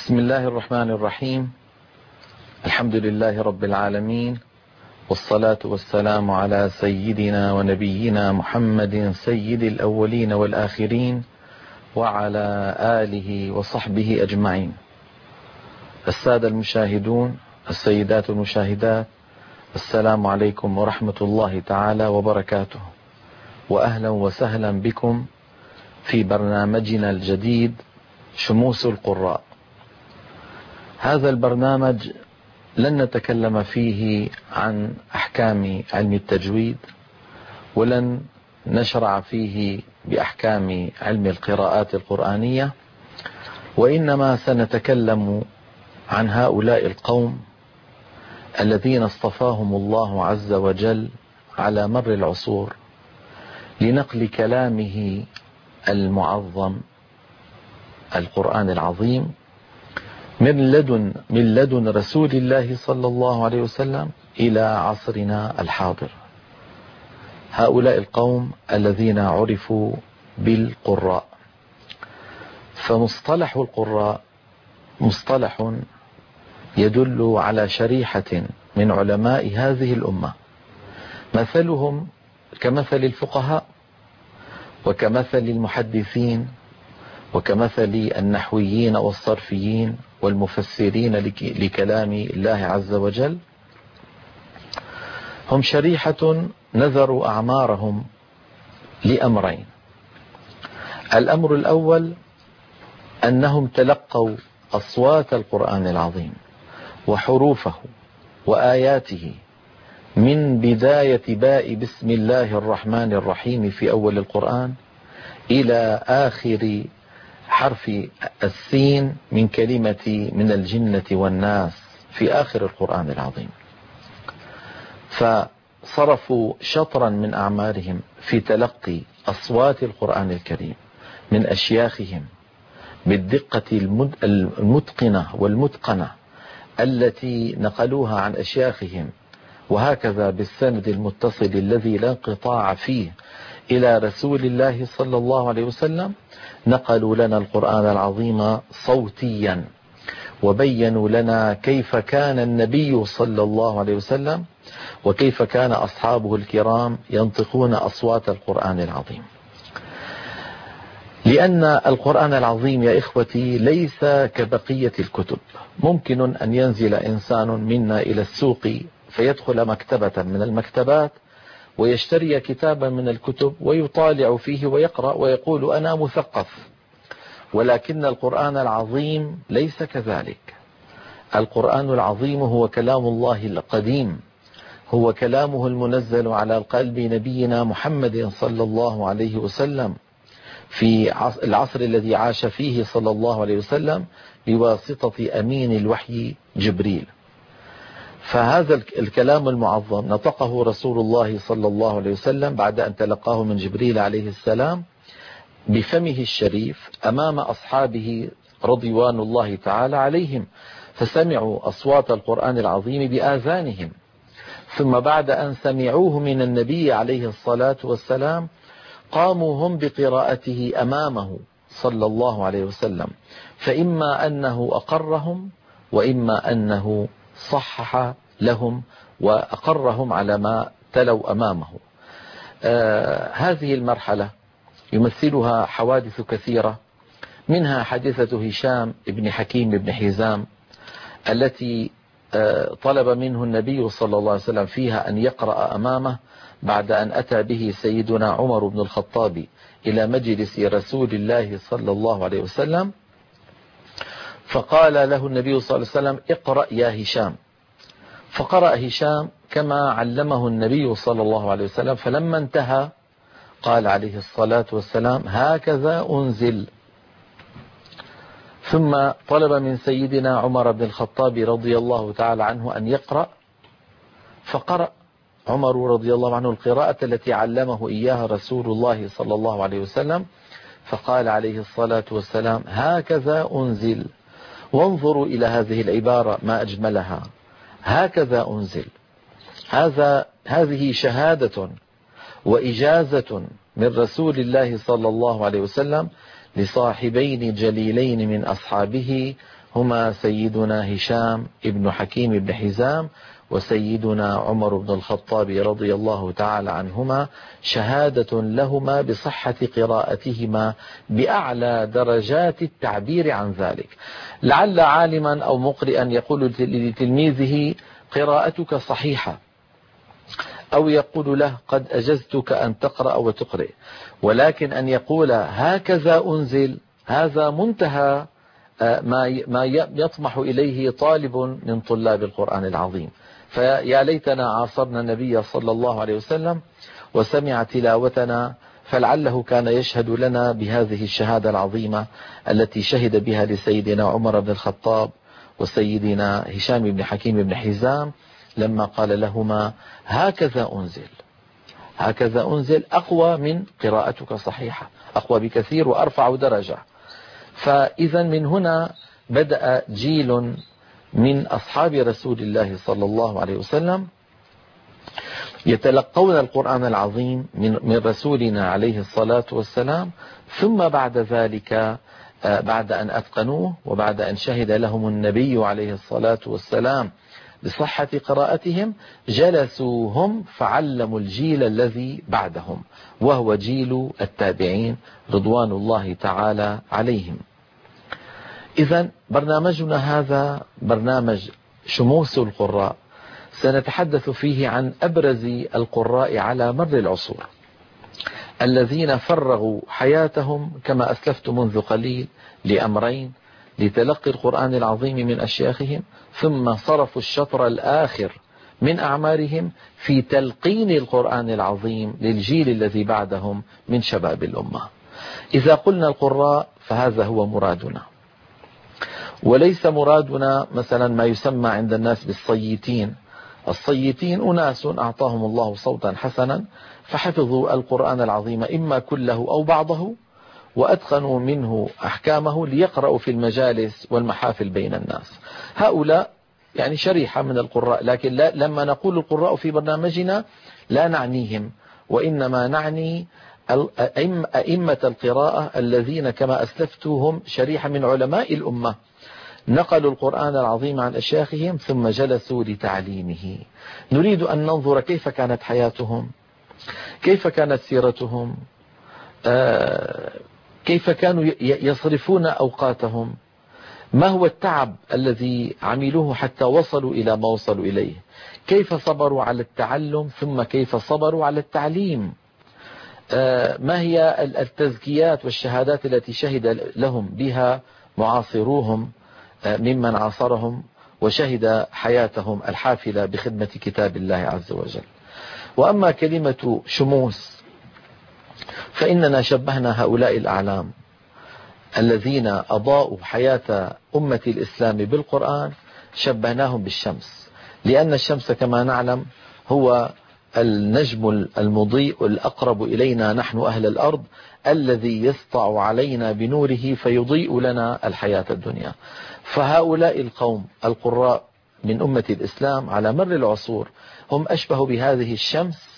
بسم الله الرحمن الرحيم. الحمد لله رب العالمين، والصلاة والسلام على سيدنا ونبينا محمد سيد الأولين والآخرين وعلى آله وصحبه أجمعين. السادة المشاهدون، السيدات المشاهدات، السلام عليكم ورحمة الله تعالى وبركاته، وأهلا وسهلا بكم في برنامجنا الجديد شموس القراء. هذا البرنامج لن نتكلم فيه عن أحكام علم التجويد، ولن نشرع فيه بأحكام علم القراءات القرآنية، وإنما سنتكلم عن هؤلاء القوم الذين اصطفاهم الله عز وجل على مر العصور لنقل كلامه المعظم القرآن العظيم من لدن رسول الله صلى الله عليه وسلم إلى عصرنا الحاضر. هؤلاء القوم الذين عرفوا بالقراء. فمصطلح القراء مصطلح يدل على شريحة من علماء هذه الأمة، مثلهم كمثل الفقهاء، وكمثل المحدثين، وكمثل النحويين والصرفيين والمفسرين لكلام الله عز وجل. هم شريحة نذروا أعمارهم لأمرين. الأمر الأول أنهم تلقوا أصوات القرآن العظيم وحروفه وآياته من بداية باء بسم الله الرحمن الرحيم في أول القرآن إلى آخر حرف السين من كلمة من الجنة والناس في آخر القرآن العظيم. فصرفوا شطرا من أعمارهم في تلقي أصوات القرآن الكريم من أشياخهم بالدقة المتقنة والمتقنة التي نقلوها عن أشياخهم، وهكذا بالسند المتصل الذي لا انقطاع فيه إلى رسول الله صلى الله عليه وسلم. نقلوا لنا القرآن العظيم صوتيا، وبينوا لنا كيف كان النبي صلى الله عليه وسلم وكيف كان أصحابه الكرام ينطقون أصوات القرآن العظيم. لأن القرآن العظيم يا إخوتي ليس كبقية الكتب. ممكن أن ينزل إنسان منا إلى السوق فيدخل مكتبة من المكتبات ويشتري كتابا من الكتب ويطالع فيه ويقرأ ويقول أنا مثقف، ولكن القرآن العظيم ليس كذلك. القرآن العظيم هو كلام الله القديم، هو كلامه المنزل على قلب نبينا محمد صلى الله عليه وسلم في العصر الذي عاش فيه صلى الله عليه وسلم بواسطة أمين الوحي جبريل. فهذا الكلام المعظم نطقه رسول الله صلى الله عليه وسلم بعد أن تلقاه من جبريل عليه السلام بفمه الشريف أمام أصحابه رضوان الله تعالى عليهم، فسمعوا أصوات القرآن العظيم بآذانهم. ثم بعد أن سمعوه من النبي عليه الصلاة والسلام قاموا هم بقراءته أمامه صلى الله عليه وسلم، فإما أنه أقرهم وإما أنه صحح لهم وأقرهم على ما تلوا أمامه. هذه المرحلة يمثلها حوادث كثيرة، منها حادثة هشام بن حكيم بن حزام التي طلب منه النبي صلى الله عليه وسلم فيها أن يقرأ أمامه بعد أن أتى به سيدنا عمر بن الخطاب إلى مجلس رسول الله صلى الله عليه وسلم، فقال له النبي صلى الله عليه وسلم اقرأ يا هشام، فقرأ هشام كما علمه النبي صلى الله عليه وسلم. فلما انتهى قال عليه الصلاة والسلام هكذا أنزل. ثم طلب من سيدنا عمر بن الخطاب رضي الله تعالى عنه أن يقرأ، فقرأ عمر رضي الله عنه القراءة التي علمه إياها رسول الله صلى الله عليه وسلم، فقال عليه الصلاة والسلام هكذا أنزل. وانظروا إلى هذه العبارة ما أجملها، هكذا أنزل. هذه شهادة وإجازة من رسول الله صلى الله عليه وسلم لصاحبين جليلين من أصحابه هما سيدنا هشام ابن حكيم بن حزام وسيدنا عمر بن الخطاب رضي الله تعالى عنهما، شهادة لهما بصحة قراءتهما بأعلى درجات التعبير عن ذلك. لعل عالما أو مقرئا يقول لتلميذه قراءتك صحيحة، أو يقول له قد أجزتك أن تقرأ وتقرئ، ولكن أن يقول هكذا أنزل، هذا منتهى ما يطمح إليه طالب من طلاب القرآن العظيم. فيا ليتنا عاصرنا النبي صلى الله عليه وسلم وسمع تلاوتنا، فلعله كان يشهد لنا بهذه الشهادة العظيمة التي شهد بها لسيدنا عمر بن الخطاب وسيدنا هشام بن حكيم بن حزام لما قال لهما هكذا أنزل. هكذا أنزل أقوى من قراءتك صحيحة، أقوى بكثير وأرفع درجة. فإذا من هنا بدأ جيل من أصحاب رسول الله صلى الله عليه وسلم يتلقون القرآن العظيم من رسولنا عليه الصلاة والسلام، ثم بعد ذلك بعد أن أتقنوه وبعد أن شهد لهم النبي عليه الصلاة والسلام بصحة قراءتهم، جلسوا هم فعلموا الجيل الذي بعدهم، وهو جيل التابعين رضوان الله تعالى عليهم. إذن برنامجنا هذا برنامج شموس القراء، سنتحدث فيه عن أبرز القراء على مر العصور الذين فرغوا حياتهم كما أسلفت منذ قليل لأمرين: لتلقي القرآن العظيم من أشياخهم، ثم صرفوا الشطر الآخر من أعمارهم في تلقين القرآن العظيم للجيل الذي بعدهم من شباب الأمة. إذا قلنا القراء فهذا هو مرادنا، وليس مرادنا مثلا ما يسمى عند الناس بالصيتين. الصيتين أناس أعطاهم الله صوتا حسنا فحفظوا القرآن العظيم إما كله أو بعضه، وأتقنوا منه أحكامه ليقرأوا في المجالس والمحافل بين الناس. هؤلاء يعني شريحة من القراء، لكن لما نقول القراء في برنامجنا لا نعنيهم، وإنما نعني أئمة القراءة الذين كما أسلفت هم شريحة من علماء الأمة، نقلوا القرآن العظيم عن أشياخهم ثم جلسوا لتعليمه. نريد أن ننظر كيف كانت حياتهم، كيف كانت سيرتهم، كيف كانوا يصرفون أوقاتهم، ما هو التعب الذي عملوه حتى وصلوا إلى ما وصلوا إليه، كيف صبروا على التعلم ثم كيف صبروا على التعليم، ما هي التزكيات والشهادات التي شهد لهم بها معاصروهم ممن عاصرهم وشهد حياتهم الحافلة بخدمة كتاب الله عز وجل. وأما كلمة شموس فإننا شبهنا هؤلاء الأعلام الذين أضاءوا حياة أمة الإسلام بالقرآن، شبهناهم بالشمس، لأن الشمس كما نعلم هو النجم المضيء الأقرب إلينا نحن أهل الأرض، الذي يسطع علينا بنوره فيضيء لنا الحياة الدنيا. فهؤلاء القوم القراء من أمة الإسلام على مر العصور هم أشبه بهذه الشمس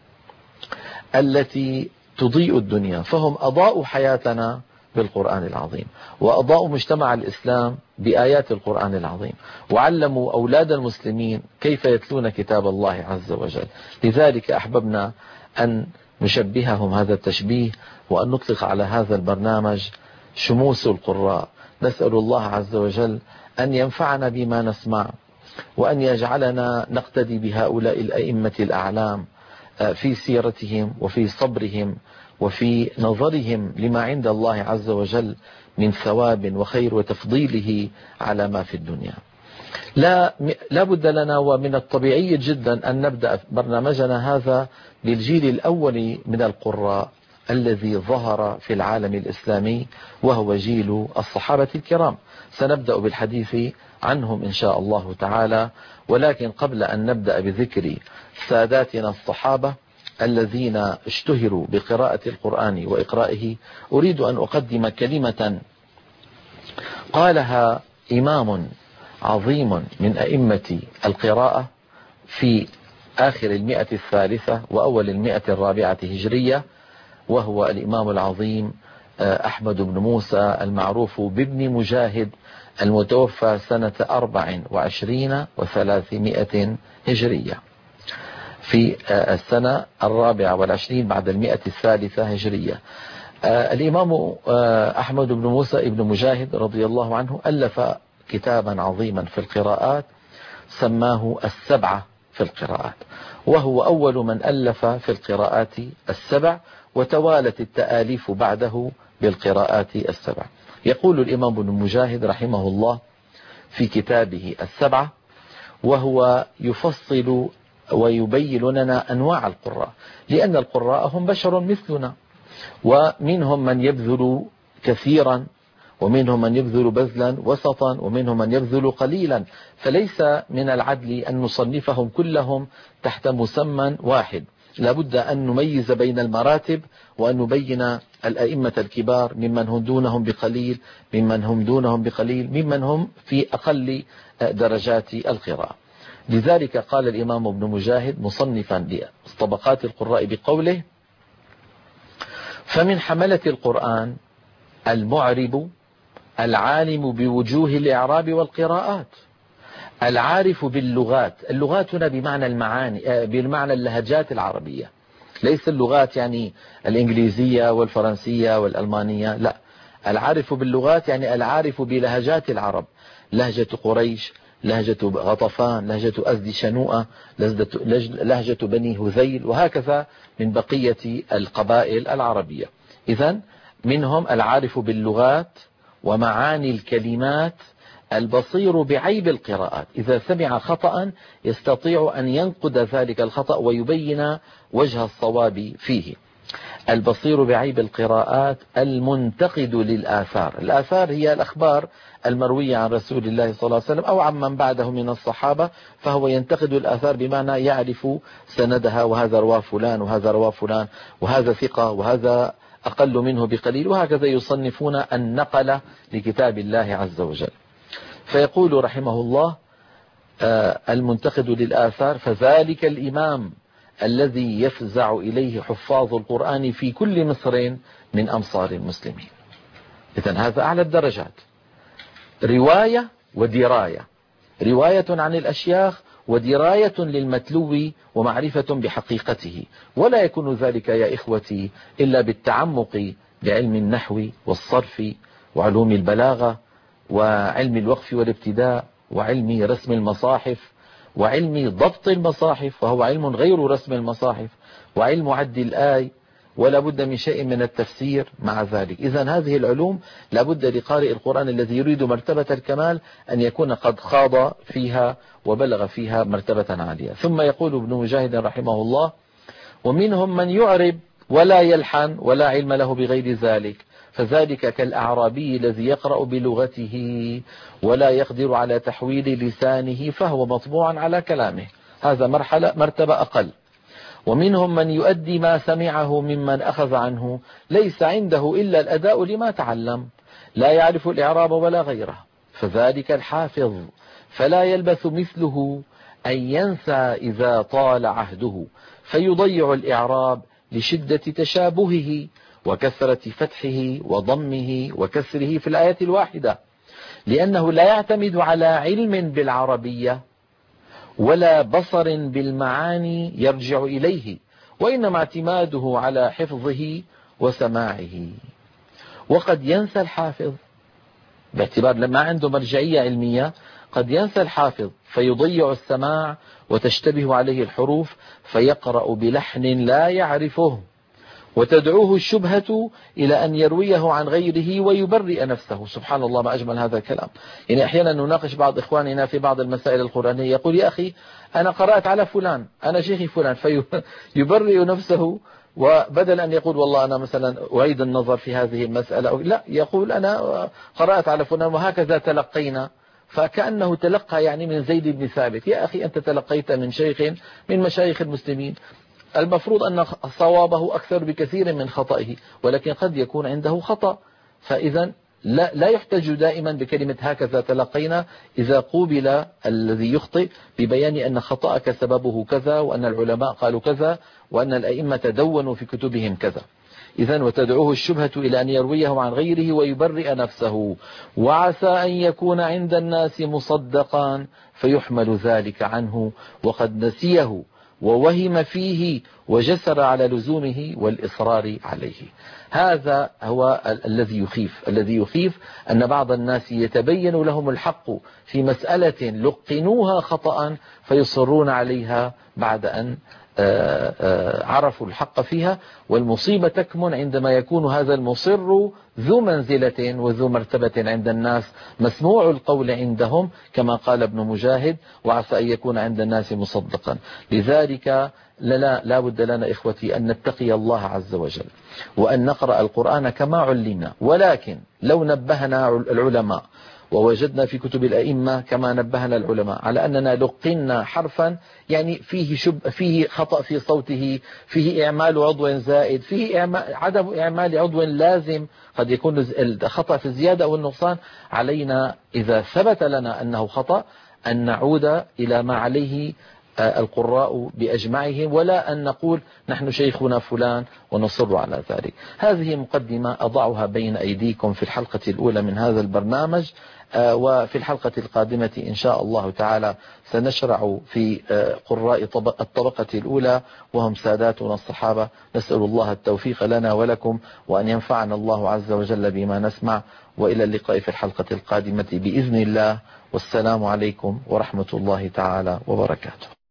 التي تضيء الدنيا، فهم أضاءوا حياتنا بالقرآن العظيم، وأضاءوا مجتمع الإسلام بآيات القرآن العظيم، وعلموا أولاد المسلمين كيف يتلون كتاب الله عز وجل. لذلك أحببنا أن نشبههم هذا التشبيه، وأن نطلق على هذا البرنامج شموس القراء. نسأل الله عز وجل أن ينفعنا بما نسمع، وأن يجعلنا نقتدي بهؤلاء الأئمة الأعلام في سيرتهم وفي صبرهم وفي نظرهم لما عند الله عز وجل من ثواب وخير وتفضيله على ما في الدنيا. لا بد لنا ومن الطبيعي جدا أن نبدأ برنامجنا هذا بالجيل الأول من القراء الذي ظهر في العالم الإسلامي، وهو جيل الصحابة الكرام. سنبدأ بالحديث عنهم إن شاء الله تعالى، ولكن قبل أن نبدأ بذكر ساداتنا الصحابة الذين اشتهروا بقراءة القرآن وإقرائه، أريد أن أقدم كلمة قالها إمام عظيم من أئمة القراءة في آخر 103 وأول 104 هجرية، وهو الإمام العظيم أحمد بن موسى المعروف بابن مجاهد المتوفى سنة 24 و300 هجرية، في السنة 24 بعد 100 هجرية. الإمام أحمد بن موسى ابن مجاهد رضي الله عنه ألف كتابا عظيما في القراءات سماه السبعة في القراءات، وهو أول من ألف في القراءات السبع، وتوالت التآليف بعده بالقراءات السبع. يقول الإمام ابن مجاهد رحمه الله في كتابه السبعة، وهو يفصل ويبين لنا أنواع القراء، لأن القراء هم بشر مثلنا، ومنهم من يبذل كثيرا، ومنهم من يبذل بذلا وسطا، ومنهم من يبذل قليلا، فليس من العدل أن نصنفهم كلهم تحت مسمى واحد. لابد أن نميز بين المراتب، وأن نبين الأئمة الكبار ممن هم دونهم بقليل، ممن هم دونهم بقليل، ممن هم في أقل درجات القراءة. لذلك قال الإمام ابن مجاهد مصنفا لطبقات القراء بقوله: فمن حملة القرآن المعرب العالم بوجوه الإعراب والقراءات، العارف باللغات. اللغات هنا بمعنى المعاني، بمعنى اللهجات العربية، ليس اللغات يعني الإنجليزية والفرنسية والألمانية، لا، العارف باللغات يعني العارف بلهجات العرب، لهجة قريش، لهجة غطفان، لهجة أزد شنوءة، لهجة بني هذيل، وهكذا من بقية القبائل العربية. إذن منهم العارف باللغات ومعاني الكلمات، البصير بعيب القراءات، إذا سمع خطأ يستطيع أن ينقد ذلك الخطأ ويبين وجه الصواب فيه. البصير بعيب القراءات، المنتقد للآثار. الآثار هي الأخبار المروية عن رسول الله صلى الله عليه وسلم أو عن من بعده من الصحابة، فهو ينتقد الآثار بمعنى يعرف سندها، وهذا رواه فلان وهذا رواه فلان، وهذا ثقة وهذا أقل منه بقليل، وهكذا يصنفون النقل لكتاب الله عز وجل. فيقول رحمه الله: المنتقد للآثار، فذلك الإمام الذي يفزع إليه حفاظ القرآن في كل مصر من أمصار المسلمين. إذن هذا أعلى الدرجات، رواية ودراية، رواية عن الأشياخ ودراية للمتلو ومعرفة بحقيقته. ولا يكون ذلك يا إخوتي إلا بالتعمق بعلم النحو والصرف وعلوم البلاغة وعلم الوقف والابتداء وعلم رسم المصاحف وعلم ضبط المصاحف، وهو علم غير رسم المصاحف، وعلم عد الآي، ولا بد من شيء من التفسير مع ذلك. إذن هذه العلوم لا بد لقارئ القرآن الذي يريد مرتبة الكمال أن يكون قد خاض فيها وبلغ فيها مرتبة عالية. ثم يقول ابن مجاهد رحمه الله: ومنهم من يعرب ولا يلحن ولا علم له بغير ذلك، فذلك كالأعرابي الذي يقرأ بلغته ولا يقدر على تحويل لسانه، فهو مطبوع على كلامه. هذا مرتبة أقل. ومنهم من يؤدي ما سمعه ممن أخذ عنه، ليس عنده إلا الأداء لما تعلم، لا يعرف الإعراب ولا غيره، فذلك الحافظ، فلا يلبث مثله أن ينسى إذا طال عهده، فيضيع الإعراب لشدة تشابهه وكثرة فتحه وضمه وكسره في الآية الواحدة، لأنه لا يعتمد على علم بالعربية ولا بصر بالمعاني يرجع إليه، وإنما اعتماده على حفظه وسماعه. وقد ينسى الحافظ باعتبار لما عنده مرجعية علمية، قد ينسى الحافظ فيضيع السماع وتشتبه عليه الحروف فيقرأ بلحن لا يعرفه، وتدعوه الشبهة إلى أن يرويه عن غيره ويبرئ نفسه. سبحان الله، ما أجمل هذا الكلام. يعني أحيانا نناقش بعض إخواننا في بعض المسائل القرآنية، يقول: يا أخي أنا قرأت على فلان، أنا شيخي فلان، فيبرئ نفسه، وبدل أن يقول والله أنا مثلا أعيد النظر في هذه المسألة، لا، يقول أنا قرأت على فلان وهكذا تلقينا، فكأنه تلقى يعني من زيد بن ثابت. يا أخي أنت تلقيت من شيخ من مشايخ المسلمين، المفروض أن صوابه أكثر بكثير من خطئه، ولكن قد يكون عنده خطأ. فإذا لا يحتج دائما بكلمة هكذا تلقينا إذا قوبل الذي يخطئ ببيان أن خطأك سببه كذا، وأن العلماء قالوا كذا، وأن الأئمة دونوا في كتبهم كذا. إذن وتدعوه الشبهة إلى أن يرويه عن غيره ويبرئ نفسه، وعسى أن يكون عند الناس مصدقا فيحمل ذلك عنه وقد نسيه ووهم فيه وجسر على لزومه والإصرار عليه. هذا هو الذي يخيف أن بعض الناس يتبين لهم الحق في مسألة لقنوها خطأ فيصرون عليها بعد أن عرفوا الحق فيها. والمصيبة تكمن عندما يكون هذا المصر ذو منزلة وذو مرتبة عند الناس، مسموع القول عندهم، كما قال ابن مجاهد: وعسى أن يكون عند الناس مصدقا. لذلك لا بد لنا إخوتي أن نتقي الله عز وجل وأن نقرأ القرآن كما علمنا. ولكن لو نبهنا العلماء ووجدنا في كتب الأئمة كما نبهنا العلماء على أننا لقنا حرفا يعني فيه خطأ في صوته، فيه إعمال عضو زائد، فيه عدم إعمال عضو لازم، قد يكون الخطأ في الزيادة أو النقصان، علينا إذا ثبت لنا أنه خطأ أن نعود إلى ما عليه القراء بأجمعهم، ولا أن نقول نحن شيخنا فلان ونصر على ذلك. هذه مقدمة أضعها بين أيديكم في الحلقة الأولى من هذا البرنامج، وفي الحلقة القادمة إن شاء الله تعالى سنشرع في قراء الطبقة الأولى وهم ساداتنا الصحابة. نسأل الله التوفيق لنا ولكم، وأن ينفعنا الله عز وجل بما نسمع، وإلى اللقاء في الحلقة القادمة بإذن الله، والسلام عليكم ورحمة الله تعالى وبركاته.